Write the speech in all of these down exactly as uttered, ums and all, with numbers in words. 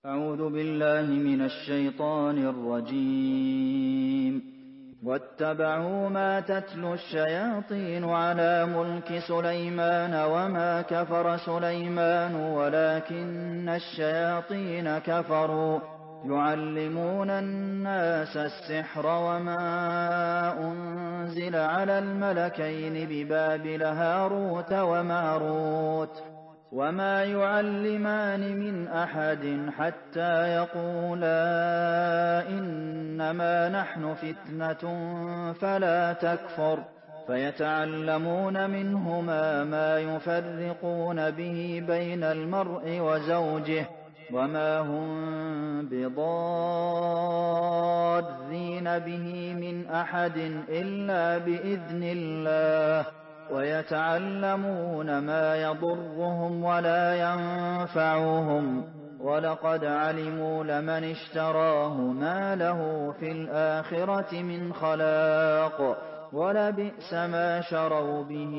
أعوذ بالله من الشيطان الرجيم واتبعوا ما تتلو الشياطين على ملك سليمان وما كفر سليمان ولكن الشياطين كفروا يعلمون الناس السحر وما أنزل على الملكين ببابل هاروت وماروت وما يعلمان من أحد حتى يقولا إنما نحن فتنة فلا تكفر فيتعلمون منهما ما يفرقون به بين المرء وزوجه وما هم بضارين به من أحد إلا بإذن الله ويتعلمون ما يضرهم ولا ينفعهم ولقد علموا لمن اشتراه ما له في الآخرة من خلاق ولبئس ما شروا به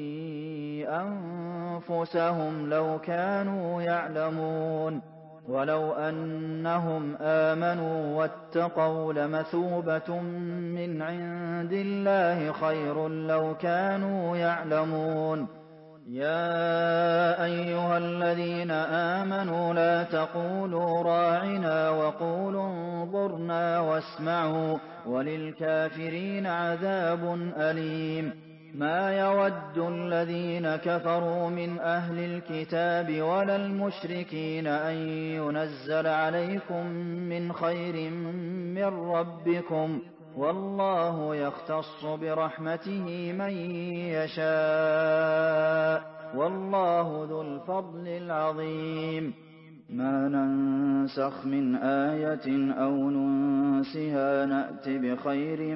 أنفسهم لو كانوا يعلمون ولو أنهم آمنوا واتقوا لمثوبة من عند الله خير لو كانوا يعلمون يا أيها الذين آمنوا لا تقولوا راعنا وقولوا انظرنا واسمعوا وللكافرين عذاب أليم ما يود الذين كفروا من أهل الكتاب ولا المشركين أن ينزل عليكم من خير من ربكم والله يختص برحمته من يشاء والله ذو الفضل العظيم ما ننسخ من آية أو ننسها نأت بخير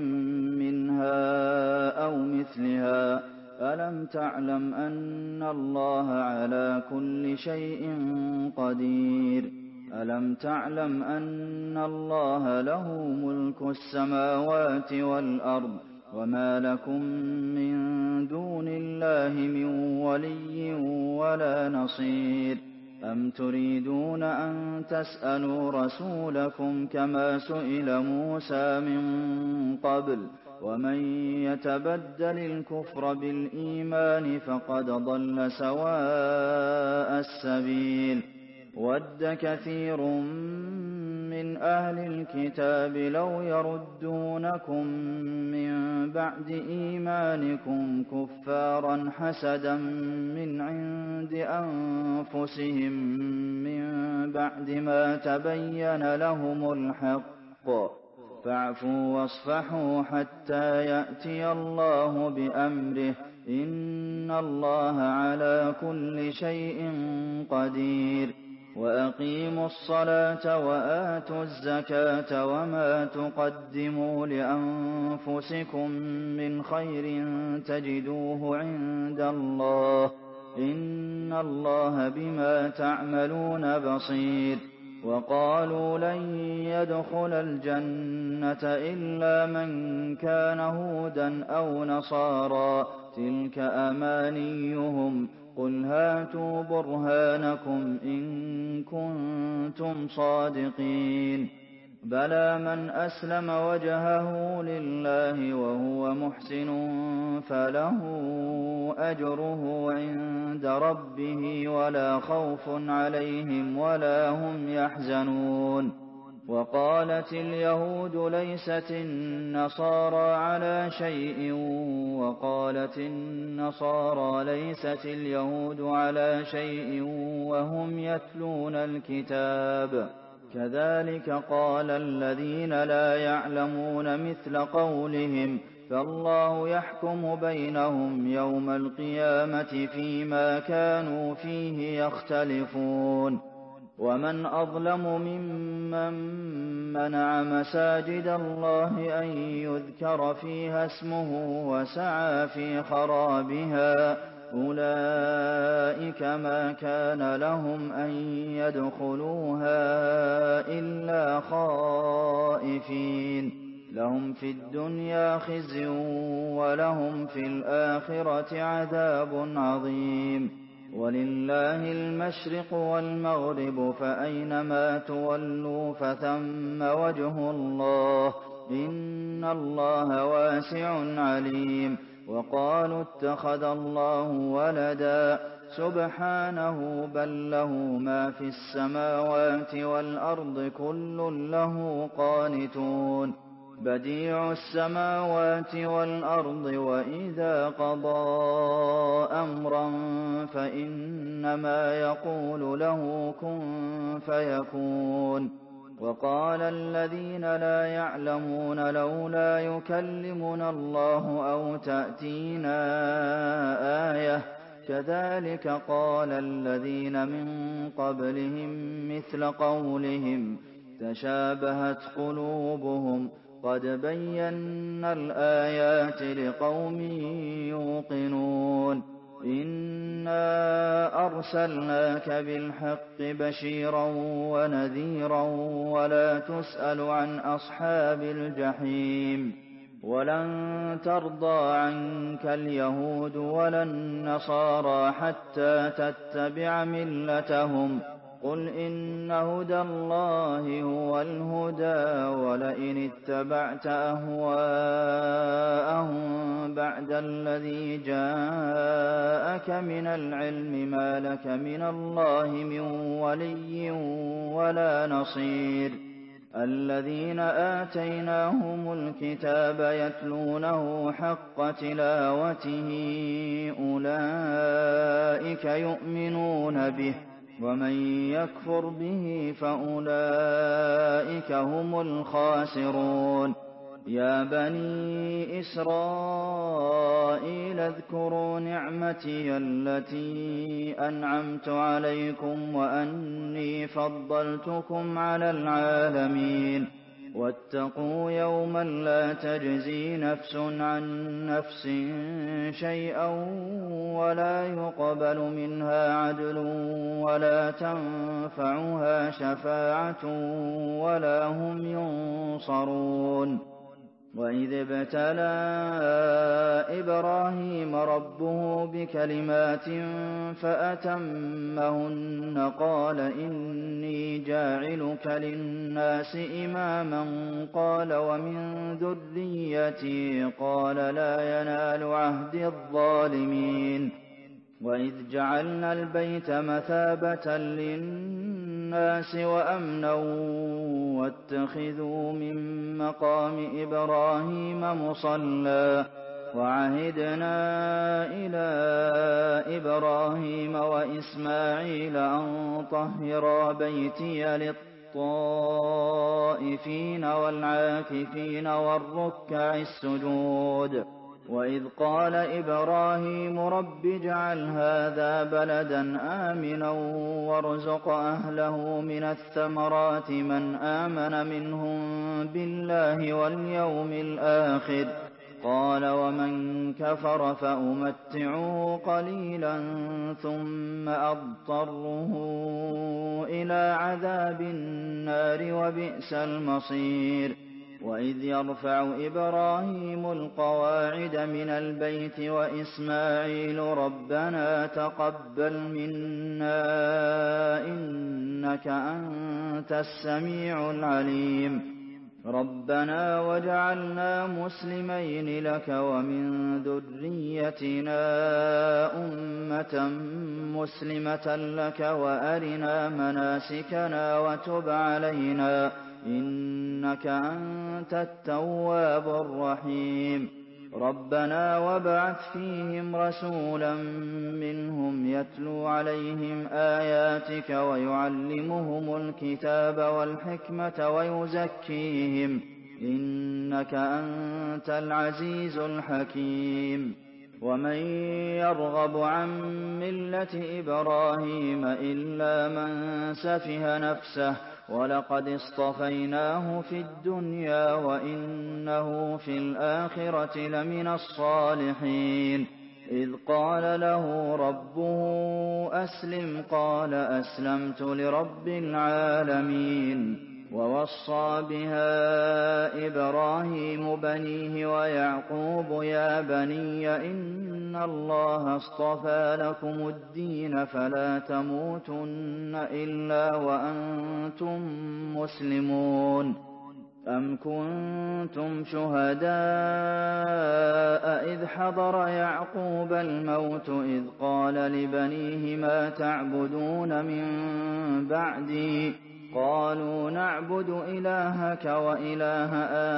منها أو مثلها ألم تعلم أن الله على كل شيء قدير ألم تعلم أن الله له ملك السماوات والأرض وما لكم من دون الله من ولي ولا نصير أم تريدون أن تسألوا رسولكم كما سئل موسى من قبل ومن يتبدل الكفر بالإيمان فقد ضل سواء السبيل ود كثير من أهل الكتاب لو يردونكم من بعد إيمانكم كفارا حسدا من عند أنفسهم من بعد ما تبين لهم الحق فاعفوا واصفحوا حتى يأتي الله بأمره إن الله على كل شيء قدير وأقيموا الصلاة وآتوا الزكاة وما تقدموا لأنفسكم من خير تجدوه عند الله إن الله بما تعملون بصير وقالوا لن يدخل الجنة إلا من كان هودا أو نصارى تلك أمانيهم قل هاتوا برهانكم إن كنتم صادقين بلى من أسلم وجهه لله وهو محسن فله أجره عند ربه ولا خوف عليهم ولا هم يحزنون وقالت اليهود ليست النصارى على شيء وقالت النصارى ليست اليهود على شيء وهم يتلون الكتاب كذلك قال الذين لا يعلمون مثل قولهم فالله يحكم بينهم يوم القيامة فيما كانوا فيه يختلفون ومن أظلم ممن منع مساجد الله أن يذكر فيها اسمه وسعى في خرابها أولئك ما كان لهم أن يدخلوها إلا خائفين لهم في الدنيا خزي ولهم في الآخرة عذاب عظيم وَلِلَّهِ الْمَشْرِقُ وَالْمَغْرِبُ فَأَيْنَمَا تُوَلُّوا فَثَمَّ وَجْهُ اللَّهِ ۚ إِنَّ اللَّهَ وَاسِعٌ عَلِيمٌ وَقَالُوا اتَّخَذَ اللَّهُ وَلَدًا سُبْحَانَهُ بَل لَّهُ مَا فِي السَّمَاوَاتِ وَالْأَرْضِ كُلٌّ لَّهُ قَانِتُونَ بَدِيعُ السَّمَاوَاتِ وَالْأَرْضِ وَإِذَا قَضَىٰ أَمْرًا فَإِنَّمَا يَقُولُ لَهُ كُن فَيَكُونُ وَقَالَ الَّذِينَ لَا يَعْلَمُونَ لَوْلَا يُكَلِّمُنَا اللَّهُ أَوْ تَأْتِينَا آيَةٌ ۗ كَذَٰلِكَ قَالَ الَّذِينَ مِن قَبْلِهِم مِّثْلَ قَوْلِهِمْ تَشَابَهَتْ قُلُوبُهُمْ ۗ قَدْ بَيَّنَّا الْآيَاتِ لِقَوْمٍ يُوقِنُونَ إِنَّا أَرْسَلْنَاكَ بِالْحَقِّ بَشِيرًا وَنَذِيرًا وَلَا تُسْأَلُ عَنْ أَصْحَابِ الْجَحِيمِ وَلَن تَرْضَىٰ عَنكَ الْيَهُودُ وَلَا النَّصَارَىٰ حَتَّىٰ تَتَّبِعَ مِلَّتَهُمْ ۗ قُلْ إِنَّ هُدَى اللَّهِ هُوَ الْهُدَىٰ ۗ وَلَئِنِ اتَّبَعْتَ أَهْوَاءَهُم بَعْدَ الَّذِي جَاءَكَ مِنَ الْعِلْمِ مَا لَكَ مِنَ اللَّهِ مِن وَلِيٍّ وَلَا نَصِيرٍ الَّذِينَ آتَيْنَاهُمُ الْكِتَابَ يَتْلُونَهُ حَقَّ تِلَاوَتِهِ أُولَٰئِكَ يُؤْمِنُونَ بِهِ ۗ وَمَن يَكْفُرْ بِهِ فَأُولَٰئِكَ هُمُ الْخَاسِرُونَ يَا بَنِي إِسْرَائِيلَ اذْكُرُوا نِعْمَتِيَ الَّتِي أَنْعَمْتُ عَلَيْكُمْ وَأَنِّي فَضَّلْتُكُمْ عَلَى الْعَالَمِينَ وَاتَّقُوا يَوْمًا لَّا تَجْزِي نَفْسٌ عَن نَّفْسٍ شَيْئًا وَلَا يُقْبَلُ مِنْهَا عَدْلٌ وَلَا تَنفَعُهَا شَفَاعَةٌ وَلَا هُمْ يُنصَرُونَ وَإِذِ ابْتَلَىٰ إِبْرَاهِيمَ رَبُّهُ بِكَلِمَاتٍ فَأَتَمَّهُنَّ قَالَ إِنِّي جَاعِلُكَ لِلنَّاسِ إِمَامًا ۖ قَالَ وَمِن ذُرِّيَّتِي ۖ قَالَ لَا يَنَالُ عَهْدِي الظَّالِمِينَ وَإِذْ جَعَلْنَا الْبَيْتَ مَثَابَةً لِّلنَّاسِ وَأَمْنًا وَاتَّخِذُوا مِن مَّقَامِ إِبْرَاهِيمَ مُصَلًّى ۖ وَعَهِدْنَا إِلَىٰ إِبْرَاهِيمَ وَإِسْمَاعِيلَ أَن طَهِّرَا بَيْتِيَ لِلطَّائِفِينَ وَالْعَاكِفِينَ وَالرُّكَّعِ السُّجُودِ وَإِذْ قَالَ إِبْرَاهِيمُ رَبِّ اجْعَلْ هَٰذَا بَلَدًا آمِنًا وَارْزُقْ أَهْلَهُ مِنَ الثَّمَرَاتِ مَنْ آمَنَ مِنْهُم بِاللَّهِ وَالْيَوْمِ الْآخِرِ ۖ قَالَ وَمَن كَفَرَ فَأُمَتِّعُهُ قَلِيلًا ثُمَّ أَضْطَرُّهُ إِلَىٰ عَذَابِ النَّارِ ۖ وَبِئْسَ الْمَصِيرُ وَإِذْ يَرْفَعُ إِبْرَاهِيمُ الْقَوَاعِدَ مِنَ الْبَيْتِ وَإِسْمَاعِيلُ رَبَّنَا تَقَبَّلْ مِنَّا ۖ إِنَّكَ أَنتَ السَّمِيعُ الْعَلِيمُ رَبَّنَا وَاجْعَلْنَا مُسْلِمَيْنِ لَكَ وَمِن ذُرِّيَّتِنَا أُمَّةً مُّسْلِمَةً لَّكَ وَأَرِنَا مَنَاسِكَنَا وَتُبْ عَلَيْنَا ۖ إِنَّكَ أَنتَ التَّوَّابُ الرَّحِيمُ رَبَّنَا وَابْعَثْ فِيهِمْ رَسُولًا مِّنْهُمْ يَتْلُو عَلَيْهِمْ آيَاتِكَ وَيُعَلِّمُهُمُ الْكِتَابَ وَالْحِكْمَةَ وَيُزَكِّيهِمْ ۚ إِنَّكَ أَنتَ الْعَزِيزُ الْحَكِيمُ وَمَن يَرْغَبُ عَن مِّلَّةِ إِبْرَاهِيمَ إِلَّا مَن سَفِهَ نَفْسَهُ ۚ وَلَقَدِ اصْطَفَيْنَاهُ فِي الدُّنْيَا وَإِنَّهُ فِي الْآخِرَةِ لَمِنَ الصَّالِحِينَ إِذْ قَالَ لَهُ رَبُّهُ أَسْلِمْ ۖ قَالَ أَسْلَمْتُ لِرَبِّ الْعَالَمِينَ وَوَصَّىٰ بِهَا إِبْرَاهِيمُ بَنِيهِ وَيَعْقُوبُ يَا بَنِيَّ إِنَّ اللَّهَ اصْطَفَىٰ لَكُمُ الدِّينَ فَلَا تَمُوتُنَّ إِلَّا وَأَنتُم مُّسْلِمُونَ أَمْ كُنتُمْ شُهَدَاءَ إِذْ حَضَرَ يَعْقُوبَ الْمَوْتُ إِذْ قَالَ لِبَنِيهِ مَا تَعْبُدُونَ مِن بَعْدِي قَالُوا نَعْبُدُ إِلَٰهَكَ وَإِلَٰهَ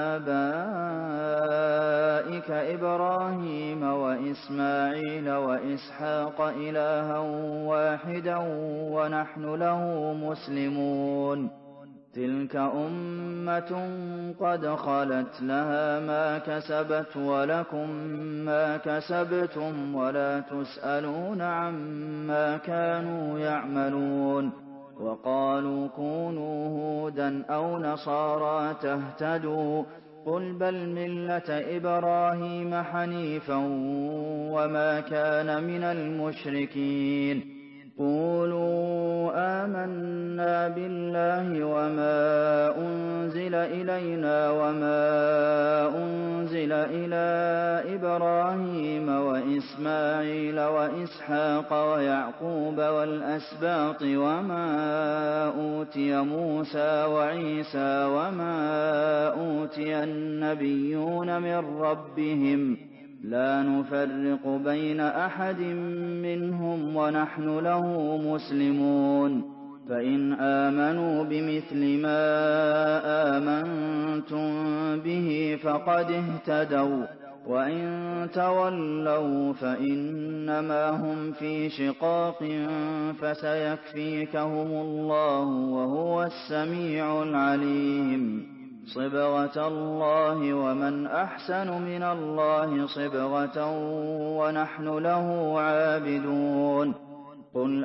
آبَائِكَ إِبْرَاهِيمَ وَإِسْمَاعِيلَ وَإِسْحَاقَ إِلَٰهًا وَاحِدًا وَنَحْنُ لَهُ مُسْلِمُونَ تِلْكَ أُمَّةٌ قَدْ خَلَتْ لَهَا مَا كَسَبَتْ وَلَكُم مَّا كَسَبْتُمْ وَلَا تُسْأَلُونَ عَمَّا كَانُوا يَعْمَلُونَ وَقَالُوا كُونُوا هُودًا أَوْ نَصَارَىٰ تَهْتَدُوا ۗ قُلْ بَلْ مِلَّةَ إِبْرَاهِيمَ حَنِيفًا وَمَا كَانَ مِنَ الْمُشْرِكِينَ قُولُوا آمَنَّا بِاللَّهِ وَمَا أُنزِلَ إِلَيْنَا وَمَا أُنزِلَ إِلَىٰ إِبْرَاهِيمَ وَإِسْمَاعِيلَ وَإِسْحَاقَ وَيَعْقُوبَ وَالْأَسْبَاطِ وَمَا أُوتِيَ مُوسَىٰ وَعِيسَىٰ وَمَا أُوتِيَ النَّبِيُّونَ مِن رَّبِّهِمْ لَا نُفَرِّقُ بَيْنَ أَحَدٍ مِّنْهُمْ وَنَحْنُ لَهُ مُسْلِمُونَ فَإِنْ آمَنُوا بِمِثْلِ مَا آمَنتُم بِهِ فَقَدِ اهْتَدَوا ۖ وَّإِن تَوَلَّوْا فَإِنَّمَا هُمْ فِي شِقَاقٍ فَسَيَكْفِيكَهُمُ اللَّهُ ۖ وَهُوَ السَّمِيعُ الْعَلِيمُ صِبْغَةَ اللَّهِ ۖ وَمَنْ أَحْسَنُ مِنَ اللَّهِ صِبْغَةً ۖ وَنَحْنُ لَهُ عَابِدُونَ قُلْ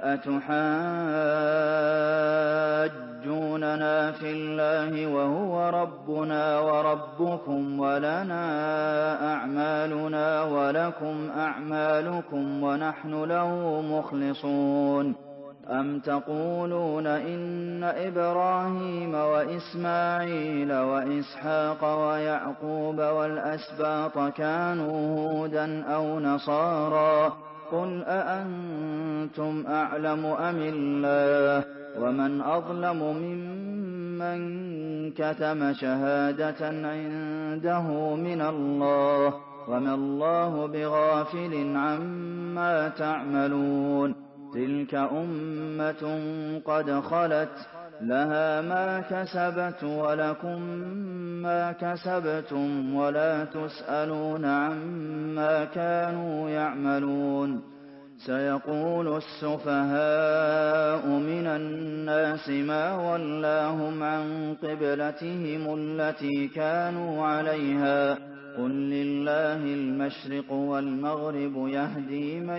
أَتُحَاجُّونَنَا فِي اللَّهِ وَهُوَ رَبُّنَا وَرَبُّكُمْ وَلَنَا أَعْمَالُنَا وَلَكُمْ أَعْمَالُكُمْ وَنَحْنُ لَهُ مُخْلِصُونَ أَمْ تَقُولُونَ إِنَّ إِبْرَاهِيمَ وَإِسْمَاعِيلَ وَإِسْحَاقَ وَيَعْقُوبَ وَالْأَسْبَاطَ كَانُوا هُودًا أَوْ نَصَارَىٰ ۗ قُلْ أَأَنتُمْ أَعْلَمُ أَمِ اللَّهُ ۗ وَمَنْ أَظْلَمُ مِمَّن كَتَمَ شَهَادَةً عِندَهُ مِنَ اللَّهِ ۗ وَمَا اللَّهُ بِغَافِلٍ عَمَّا تَعْمَلُونَ تِلْكَ أُمَّةٌ قَدْ خَلَتْ لَهَا مَا كَسَبَتْ وَلَكُم مَّا كَسَبْتُمْ وَلَا تُسْأَلُونَ عَمَّا كَانُوا يَعْمَلُونَ سَيَقُولُ السُّفَهَاءُ مِنَ النَّاسِ مَا وَلَّاهُمْ عَن قِبْلَتِهِمُ الَّتِي كَانُوا عَلَيْهَا ۚ قُل لِّلَّهِ الْمَشْرِقُ وَالْمَغْرِبُ يَهْدِي مَن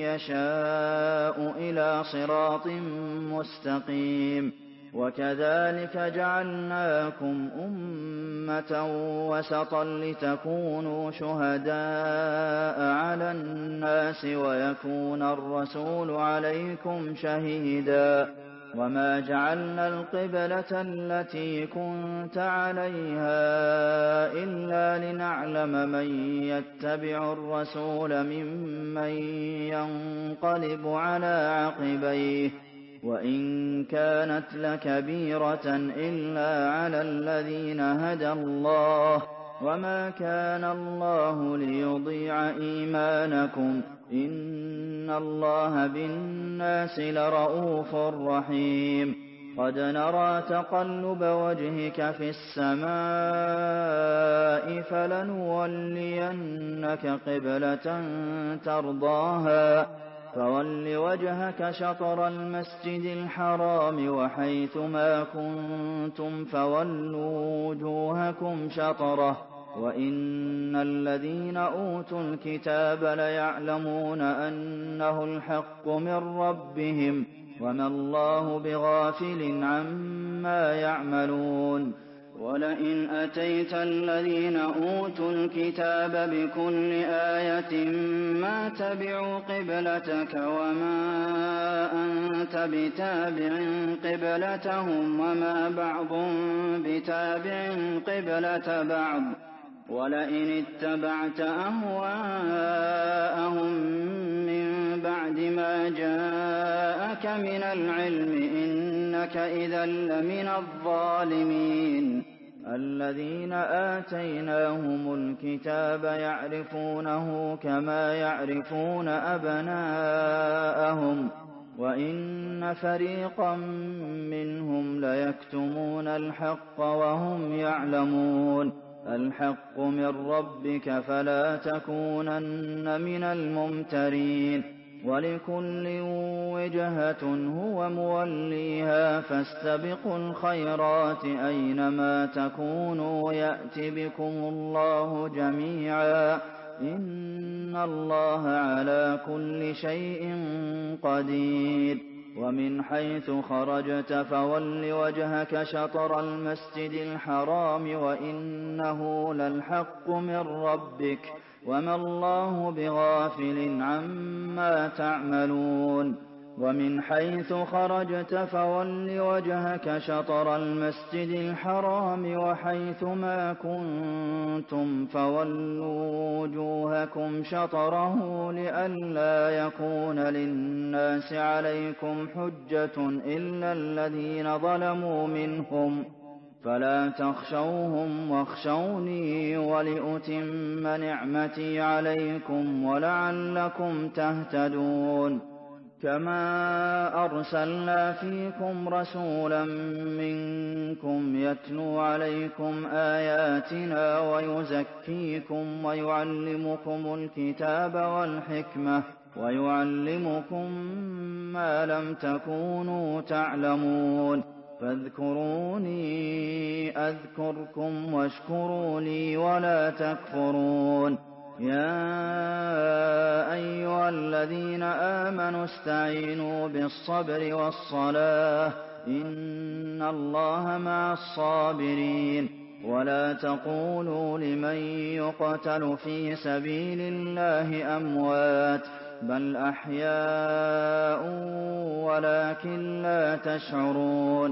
يَشَاءُ إِلَىٰ صِرَاطٍ مُّسْتَقِيمٍ وَكَذَٰلِكَ جَعَلْنَاكُمْ أُمَّةً وَسَطًا لِّتَكُونُوا شُهَدَاءَ عَلَى النَّاسِ وَيَكُونَ الرَّسُولُ عَلَيْكُمْ شَهِيدًا ۗ وَمَا جَعَلْنَا الْقِبْلَةَ الَّتِي كُنتَ عَلَيْهَا إِلَّا لِنَعْلَمَ مَن يَتَّبِعُ الرَّسُولَ مِمَّن يَنقَلِبُ عَلَىٰ عَقِبَيْهِ ۚ وَإِن كَانَتْ لَكَبِيرَةً إِلَّا عَلَى الَّذِينَ هَدَى اللَّهُ ۗ وَمَا كَانَ اللَّهُ لِيُضِيعَ إِيمَانَكُمْ ۚ إِنَّ اللَّهَ بِالنَّاسِ لَرَءُوفٌ رَّحِيمٌ قَدْ نَرَىٰ تَقَلُّبَ وَجْهِكَ فِي السَّمَاءِ ۖ فَلَنُوَلِّيَنَّكَ قِبْلَةً تَرْضَاهَا ۚ فَوَلِّ وَجْهَكَ شَطْرَ الْمَسْجِدِ الْحَرَامِ ۖ وَحَيْثُ مَا كُنتُمْ فَوَلُّوا وُجُوهَكُمْ شَطْرَهُ ۗ وَإِنَّ الَّذِينَ أُوتُوا الْكِتَابَ لَيَعْلَمُونَ أَنَّهُ الْحَقُّ مِن رَّبِّهِمْ ۗ وَمَا اللَّهُ بِغَافِلٍ عَمَّا يَعْمَلُونَ وَلَئِنْ أَتَيْتَ الَّذِينَ أُوتُوا الْكِتَابَ بِكُلِّ آيَةٍ مَّا تَبِعُوا قِبْلَتَكَ وَمَا أَنتَ بِتَابِعٍ قِبْلَتَهُمْ وَمَا بَعْضُهُم بِتَابِعٍ قِبْلَةَ بَعْضٍ ۚ وَلَئِنِ اتَّبَعْتَ أَهْوَاءَهُم مِّن بَعْدِ مَا جَاءَكَ مِنَ الْعِلْمِ إِنَّكَ إِذًا لَّمِنَ الظَّالِمِينَ الَّذِينَ آتَيْنَاهُمُ الْكِتَابَ يَعْرِفُونَهُ كَمَا يَعْرِفُونَ أَبْنَاءَهُمْ ۖ وَإِنَّ فَرِيقًا مِّنْهُمْ لَيَكْتُمُونَ الْحَقَّ وَهُمْ يَعْلَمُونَ الْحَقُّ مِن رَّبِّكَ فَلَا تَكُونَنَّ مِنَ الْمُمْتَرِينَ وَلِكُلٍّ وِجْهَةٌ هُوَ مُوَلِّيهَا فَاسْتَبِقُوا الْخَيْرَاتِ ۚ أَيْنَمَا تَكُونُوا يَأْتِ بِكُمُ اللَّهُ جَمِيعًا ۚ إِنَّ اللَّهَ عَلَىٰ كُلِّ شَيْءٍ قَدِيرٌ وَمِنْ حَيْثُ خَرَجْتَ فَوَلِّ وَجْهَكَ شَطْرَ الْمَسْجِدِ الْحَرَامِ وَإِنَّهُ لَلْحَقُّ مِن رَّبِّكَ ۗ وَمَا اللَّهُ بِغَافِلٍ عَمَّا تَعْمَلُونَ وَمِنْ حَيْثُ خَرَجْتَ فَوَلِّ وَجْهَكَ شَطْرَ الْمَسْجِدِ الْحَرَامِ ۚ وَحَيْثُ مَا كُنتُمْ فَوَلُّوا وُجُوهَكُمْ شَطْرَهُ لِئَلَّا يَكُونَ لِلنَّاسِ عَلَيْكُمْ حُجَّةٌ إِلَّا الَّذِينَ ظَلَمُوا مِنْهُمْ ۖ فَلَا تَخْشَوْهُمْ وَاخْشَوْنِي وَلِأُتِمَّ نِعْمَتِي عَلَيْكُمْ وَلَعَلَّكُمْ تَهْتَدُونَ كَمَا أَرْسَلْنَا فِيكُمْ رَسُولًا مِّنكُمْ يَتْلُو عَلَيْكُمْ آيَاتِنَا وَيُزَكِّيكُمْ وَيُعَلِّمُكُمُ الْكِتَابَ وَالْحِكْمَةَ وَيُعَلِّمُكُم مَّا لَمْ تَكُونُوا تَعْلَمُونَ فَاذْكُرُونِي أَذْكُرْكُمْ وَاشْكُرُوا لِي وَلَا تَكْفُرُونِ يَا أَيُّهَا الَّذِينَ آمَنُوا اسْتَعِينُوا بِالصَّبْرِ وَالصَّلَاةِ ۚ إِنَّ اللَّهَ مَعَ الصَّابِرِينَ وَلَا تَقُولُوا لِمَن يُقْتَلُ فِي سَبِيلِ اللَّهِ أَمْوَاتٌ ۚ بَلْ أَحْيَاءٌ وَلَٰكِن لَّا تَشْعُرُونَ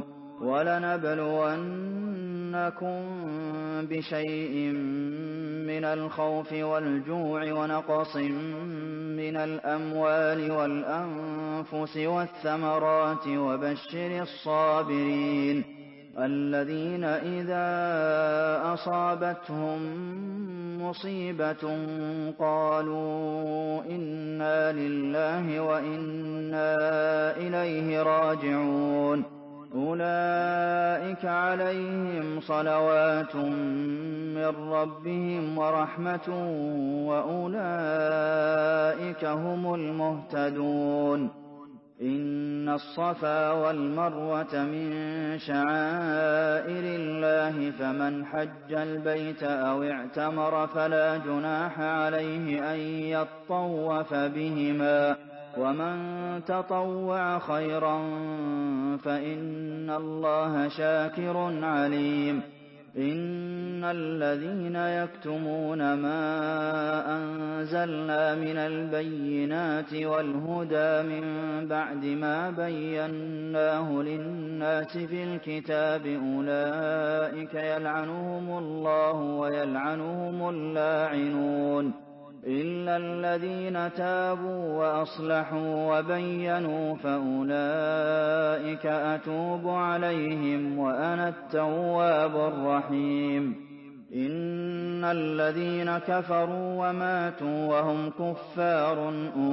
وَلَنَبْلُوَنَّكُم بِشَيْءٍ مِّنَ الْخَوْفِ وَالْجُوعِ وَنَقْصٍ مِّنَ الْأَمْوَالِ وَالْأَنفُسِ وَالثَّمَرَاتِ ۗ وَبَشِّرِ الصَّابِرِينَ الَّذِينَ إِذَا أَصَابَتْهُم مُّصِيبَةٌ قَالُوا إِنَّا لِلَّهِ وَإِنَّا إِلَيْهِ رَاجِعُونَ أُولَٰئِكَ عَلَيْهِمْ صَلَوَاتٌ مِّن رَّبِّهِمْ وَرَحْمَةٌ ۖ وَأُولَٰئِكَ هُمُ الْمُهْتَدُونَ إِنَّ الصَّفَا وَالْمَرْوَةَ مِن شَعَائِرِ اللَّهِ ۖ فَمَنْ حَجَّ الْبَيْتَ أَوِ اعْتَمَرَ فَلَا جُنَاحَ عَلَيْهِ أَن يَطَّوَّفَ بِهِمَا ۚ وَمَن تَطَوَّعَ خَيْرًا فَإِنَّ اللَّهَ شَاكِرٌ عَلِيمٌ إِنَّ الَّذِينَ يَكْتُمُونَ مَا أَنزَلْنَا مِنَ الْبَيِّنَاتِ وَالْهُدَىٰ مِن بَعْدِ مَا بَيَّنَّاهُ لِلنَّاسِ فِي الْكِتَابِ أُولَٰئِكَ يَلْعَنُهُمُ اللَّهُ وَيَلْعَنُهُمُ اللاعنون إِلَّا الَّذِينَ تَابُوا وَأَصْلَحُوا وَبَيَّنُوا فَأُولَٰئِكَ أَتُوبُ عَلَيْهِمْ وَأَنَا التَّوَّابُ الرَّحِيمُ إِنَّ الَّذِينَ كَفَرُوا وَمَاتُوا وَهُمْ كُفَّارٌ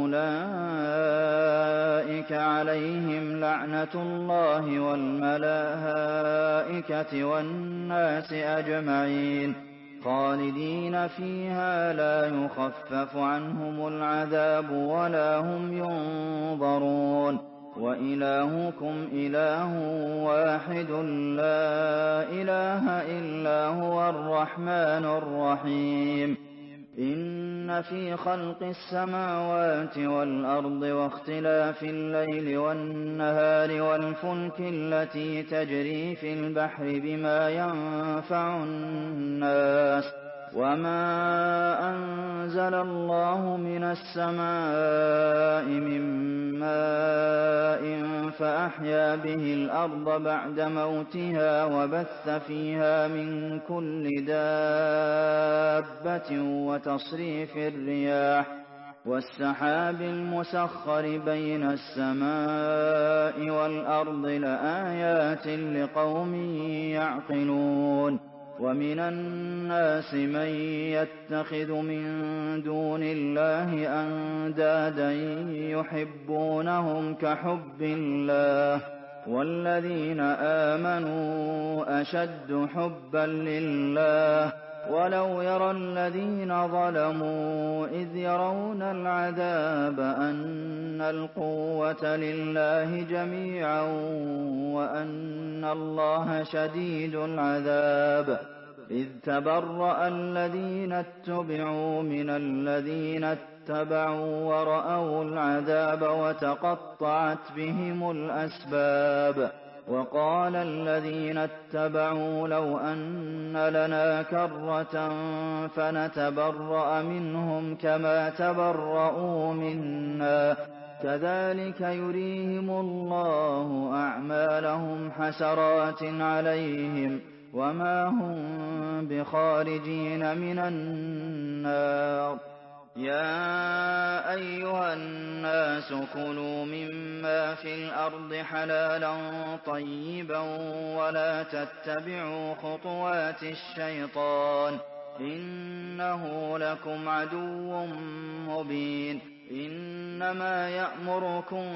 أُولَٰئِكَ عَلَيْهِمْ لَعْنَةُ اللَّهِ وَالْمَلَائِكَةِ وَالنَّاسِ أَجْمَعِينَ خَالِدِينَ فِيهَا لَا يُخَفَّفُ عَنْهُمُ الْعَذَابُ وَلَا هُمْ يُنظَرُونَ وَإِلَٰهُكُمْ إِلَٰهٌ وَاحِدٌ لَّا إِلَٰهَ إِلَّا هُوَ الرَّحْمَٰنُ الرَّحِيمُ إِنَّ فِي خَلْقِ السَّمَاوَاتِ وَالْأَرْضِ وَاخْتِلَافِ اللَّيْلِ وَالنَّهَارِ وَالْفُلْكِ الَّتِي تَجْرِي فِي الْبَحْرِ بِمَا يَنفَعُ النَّاسَ وَمَا أَنزَلَ اللَّهُ مِنَ السَّمَاءِ مِن مَّاءٍ فَأَحْيَا بِهِ الْأَرْضَ بَعْدَ مَوْتِهَا وَبَثَّ فِيهَا مِن كُلِّ دَابَّةٍ وَتَصْرِيفِ الرِّيَاحِ وَالسَّحَابِ الْمُسَخَّرِ بَيْنَ السَّمَاءِ وَالْأَرْضِ لَآيَاتٍ لِّقَوْمٍ يَعْقِلُونَ وَمِنَ النَّاسِ مَن يَتَّخِذُ مِن دُونِ اللَّهِ أَندَادًا يُحِبُّونَهُمْ كَحُبِّ اللَّهِ ۖ وَالَّذِينَ آمَنُوا أَشَدُّ حُبًّا لِّلَّهِ ۗ وَلَوْ يَرَى الَّذِينَ ظَلَمُوا إِذْ يَرَوْنَ الْعَذَابَ أَنَّ الْقُوَّةَ لِلَّهِ جَمِيعًا وَأَنَّ اللَّهَ شَدِيدُ الْعَذَابِ إِذْ تَبَرَّأَ الَّذِينَ اتُّبِعُوا مِنَ الَّذِينَ اتَّبَعُوا وَرَأَوُا الْعَذَابَ وَتَقَطَّعَتْ بِهِمُ الْأَسْبَابُ وَقَالَ الَّذِينَ اتَّبَعُوا لَوْ أَنَّ لَنَا كَرَّةً فَنَتَبَرَّأَ مِنْهُمْ كَمَا تَبَرَّءُوا مِنَّا ۗ كَذَٰلِكَ يُرِيهِمُ اللَّهُ أَعْمَالَهُمْ حَسَرَاتٍ عَلَيْهِمْ وَمَا هُم بِخَارِجِينَ مِنَ النَّارِ يَا أَيُّهَا النَّاسُ كُلُوا مِمَّا فِي الْأَرْضِ حَلَالًا طَيِّبًا وَلَا تَتَّبِعُوا خُطُوَاتِ الشَّيْطَانِ ۚ إِنَّهُ لَكُمْ عَدُوٌّ مُّبِينٌ إِنَّمَا يَأْمُرُكُم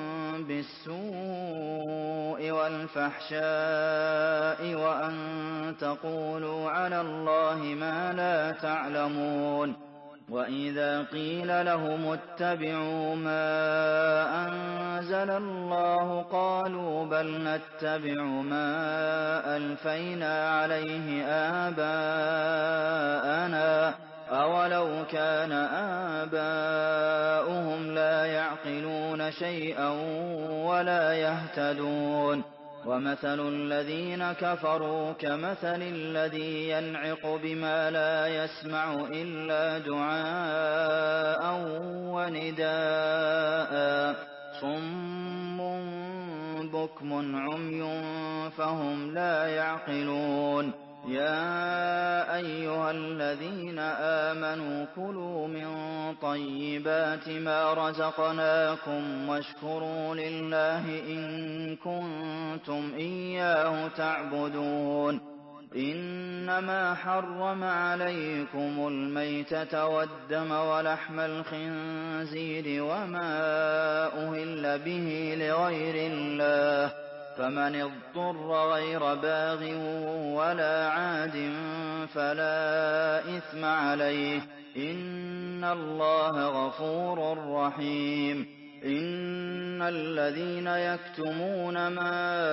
بِالسُّوءِ وَالْفَحْشَاءِ وَأَن تَقُولُوا عَلَى اللَّهِ مَا لَا تَعْلَمُونَ وَإِذَا قِيلَ لَهُمُ اتَّبِعُوا مَا أَنزَلَ اللَّهُ قَالُوا بَلْ نَتَّبِعُ مَا أَلْفَيْنَا عَلَيْهِ آبَاءَنَا ۚ أَوَلَوْ كَانَ آبَاؤُهُمْ لَا يَعْقِلُونَ شَيْئًا وَلَا يَهْتَدُونَ وَمَثَلُ الَّذِينَ كَفَرُوا كَمَثَلِ الَّذِي يَنْعِقُ بِمَا لَا يَسْمَعُ إِلَّا دُعَاءً وَنِدَاءً ۚ صُمٌّ بُكْمٌ عُمْيٌ فَهُمْ لَا يَعْقِلُونَ يَا أَيُّهَا الَّذِينَ آمَنُوا كُلُوا مِن طَيِّبَاتِ مَا رَزَقْنَاكُمْ وَاشْكُرُوا لِلَّهِ إِن كُنتُمْ إِيَّاهُ تَعْبُدُونَ إِنَّمَا حَرَّمَ عَلَيْكُمُ الْمَيْتَةَ وَالدَّمَ وَلَحْمَ الْخِنزِيرِ وَمَا أُهِلَّ بِهِ لِغَيْرِ اللَّهِ ۖ فَمَنِ اضْطُرَّ غَيْرَ بَاغٍ وَلَا عَادٍ فَلَا إِثْمَ عَلَيْهِ ۚ إِنَّ اللَّهَ غَفُورٌ رَّحِيمٌ إِنَّ الَّذِينَ يَكْتُمُونَ مَا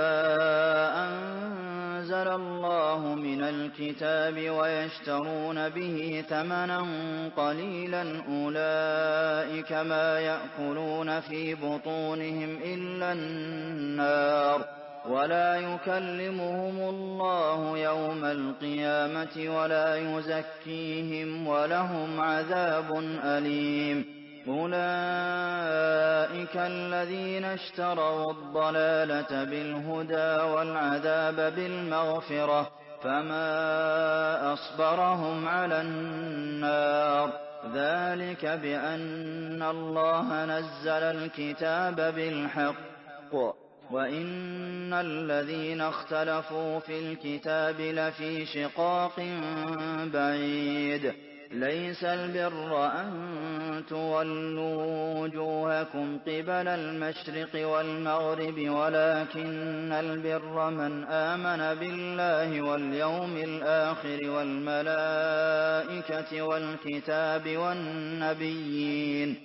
أَنزَلَ اللَّهُ مِنَ الْكِتَابِ وَيَشْتَرُونَ بِهِ ثَمَنًا قَلِيلًا أُولَٰئِكَ مَا يَأْكُلُونَ فِي بُطُونِهِمْ إِلَّا النَّارَ ۖ وَلَا يُكَلِّمُهُمُ اللَّهُ يَوْمَ الْقِيَامَةِ وَلَا يُزَكِّيهِمْ وَلَهُمْ عَذَابٌ أَلِيمٌ أُولَٰئِكَ الَّذِينَ اشْتَرَوُا الضَّلَالَةَ بِالْهُدَىٰ وَالْعَذَابَ بِالْمَغْفِرَةِ ۚ فَمَا أَصْبَرَهُمْ عَلَى النَّارِ ۚ ذَٰلِكَ بِأَنَّ اللَّهَ نَزَّلَ الْكِتَابَ بِالْحَقِّ وَإِنَّ الَّذِينَ اخْتَلَفُوا فِي الْكِتَابِ لَفِي شِقَاقٍ بَعِيدٍ لَيْسَ الْبِرَّ أَن تُوَلُّوا وُجُوهَكُمْ قِبَلَ الْمَشْرِقِ وَالْمَغْرِبِ وَلَٰكِنَّ الْبِرَّ مَنْ آمَنَ بِاللَّهِ وَالْيَوْمِ الْآخِرِ وَالْمَلَائِكَةِ وَالْكِتَابِ وَالنَّبِيِّينَ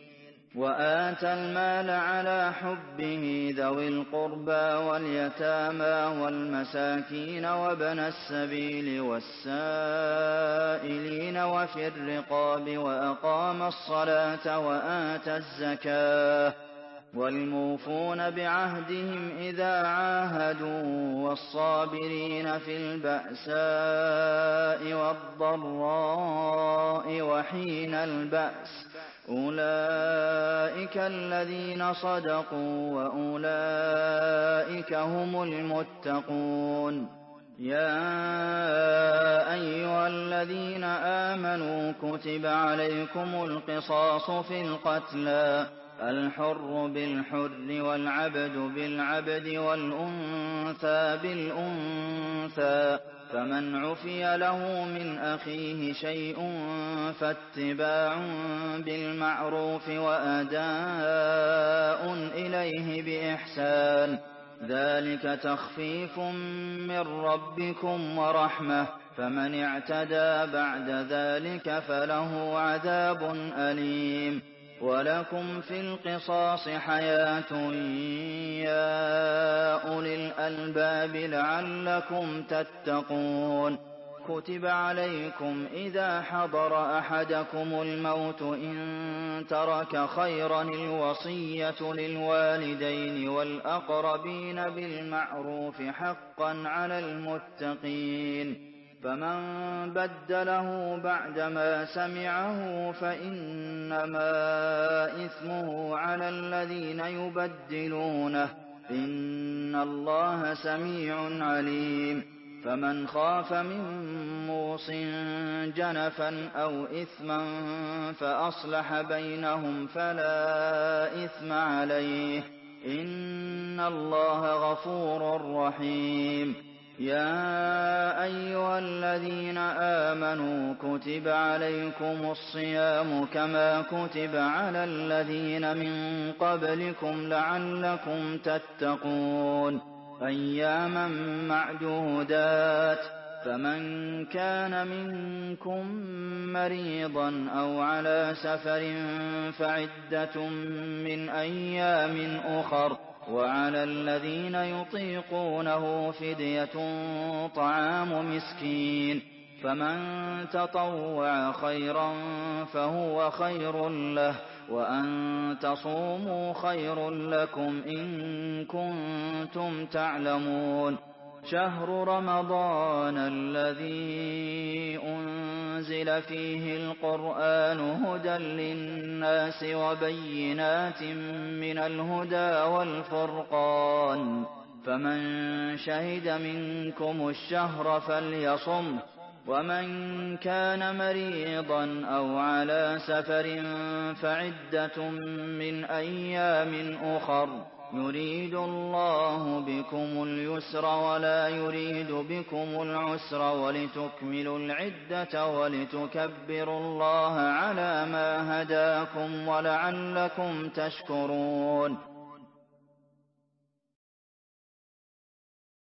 وَآتَى الْمَالَ عَلَىٰ حُبِّهِ ذَوِي الْقُرْبَىٰ وَالْيَتَامَىٰ وَالْمَسَاكِينَ وَابْنَ السَّبِيلِ وَالسَّائِلِينَ وَفِي الرِّقَابِ وَأَقَامَ الصَّلَاةَ وَآتَى الزَّكَاةَ وَالْمُوفُونَ بِعَهْدِهِمْ إِذَا عَاهَدُوا وَالصَّابِرِينَ فِي الْبَأْسَاءِ وَالضَّرَّاءِ وَحِينَ الْبَأْسِ ۗ أُولَٰئِكَ الَّذِينَ صَدَقُوا وَأُولَٰئِكَ هُمُ الْمُتَّقُونَ يَا أَيُّهَا الَّذِينَ آمَنُوا كُتِبَ عَلَيْكُمُ الْقِصَاصُ فِي الْقَتْلَى ۖ الْحُرُّ بِالْحُرِّ وَالْعَبْدُ بِالْعَبْدِ وَالْأُنثَىٰ بِالْأُنثَىٰ ۚ فَمَنْ عُفِيَ لَهُ مِنْ أَخِيهِ شَيْءٌ فَاتِّبَاعٌ بِالْمَعْرُوفِ وَأَدَاءٌ إِلَيْهِ بِإِحْسَانٍ ۗ ذَٰلِكَ تَخْفِيفٌ مِّن رَّبِّكُمْ وَرَحْمَةٌ ۚ فَمَنِ اعْتَدَىٰ بَعْدَ ذَٰلِكَ فَلَهُ عَذَابٌ أَلِيمٌ وَلَكُمْ فِي الْقِصَاصِ حَيَاةٌ يَا أُولِي الْأَلْبَابِ لَعَلَّكُمْ تَتَّقُونَ كُتِبَ عَلَيْكُمْ إِذَا حَضَرَ أَحَدَكُمُ الْمَوْتُ إِن تَرَكَ خَيْرًا الْوَصِيَّةُ لِلْوَالِدَيْنِ وَالْأَقْرَبِينَ بِالْمَعْرُوفِ ۖ حَقًّا عَلَى الْمُتَّقِينَ فَمَن بَدَّلَهُ بَعْدَمَا سَمِعَهُ فَإِنَّمَا إِثْمُهُ عَلَى الَّذِينَ يُبَدِّلُونَهُ ۗ إِنَّ اللَّهَ سَمِيعٌ عَلِيمٌ فَمَنْ خَافَ مِن مُّوصٍ جَنَفًا أَوْ إِثْمًا فَأَصْلَحَ بَيْنَهُمْ فَلَا إِثْمَ عَلَيْهِ ۚ إِنَّ اللَّهَ غَفُورٌ رَّحِيمٌ يَا أَيُّهَا الَّذِينَ آمَنُوا كُتِبَ عَلَيْكُمُ الصِّيَامُ كَمَا كُتِبَ عَلَى الَّذِينَ مِن قَبْلِكُمْ لَعَلَّكُمْ تَتَّقُونَ أَيَّامًا مَّعْدُودَاتٍ ۚ فَمَن كَانَ مِنكُم مَّرِيضًا أَوْ عَلَىٰ سَفَرٍ فَعِدَّةٌ مِّنْ أَيَّامٍ أُخَرَ ۚ وَعَلَى الَّذِينَ يُطِيقُونَهُ فِدْيَةٌ طَعَامُ مِسْكِينٍ ۖ فَمَن تَطَوَّعَ خَيْرًا فَهُوَ خَيْرٌ لَّهُ ۚ وَأَن تَصُومُوا خَيْرٌ لَّكُمْ إِن كُنتُمْ تَعْلَمُونَ شَهْرُ رَمَضَانَ الَّذِي أُنزِلَ فِيهِ الْقُرْآنُ هُدًى لِّلنَّاسِ وَبَيِّنَاتٍ مِّنَ الْهُدَىٰ وَالْفُرْقَانِ ۚ فَمَن شَهِدَ مِنكُمُ الشَّهْرَ فَلْيَصُمْهُ ۖ وَمَن كَانَ مَرِيضًا أَوْ عَلَىٰ سَفَرٍ فَعِدَّةٌ مِّنْ أَيَّامٍ أُخَرَ ۚ يُرِيدُ اللَّهُ بِكُمُ الْيُسْرَ وَلَا يُرِيدُ بِكُمُ الْعُسْرَ وَلِتُكْمِلُوا الْعِدَّةَ وَلِتُكَبِّرُوا اللَّهَ عَلَىٰ مَا هَدَاكُمْ وَلَعَلَّكُمْ تَشْكُرُونَ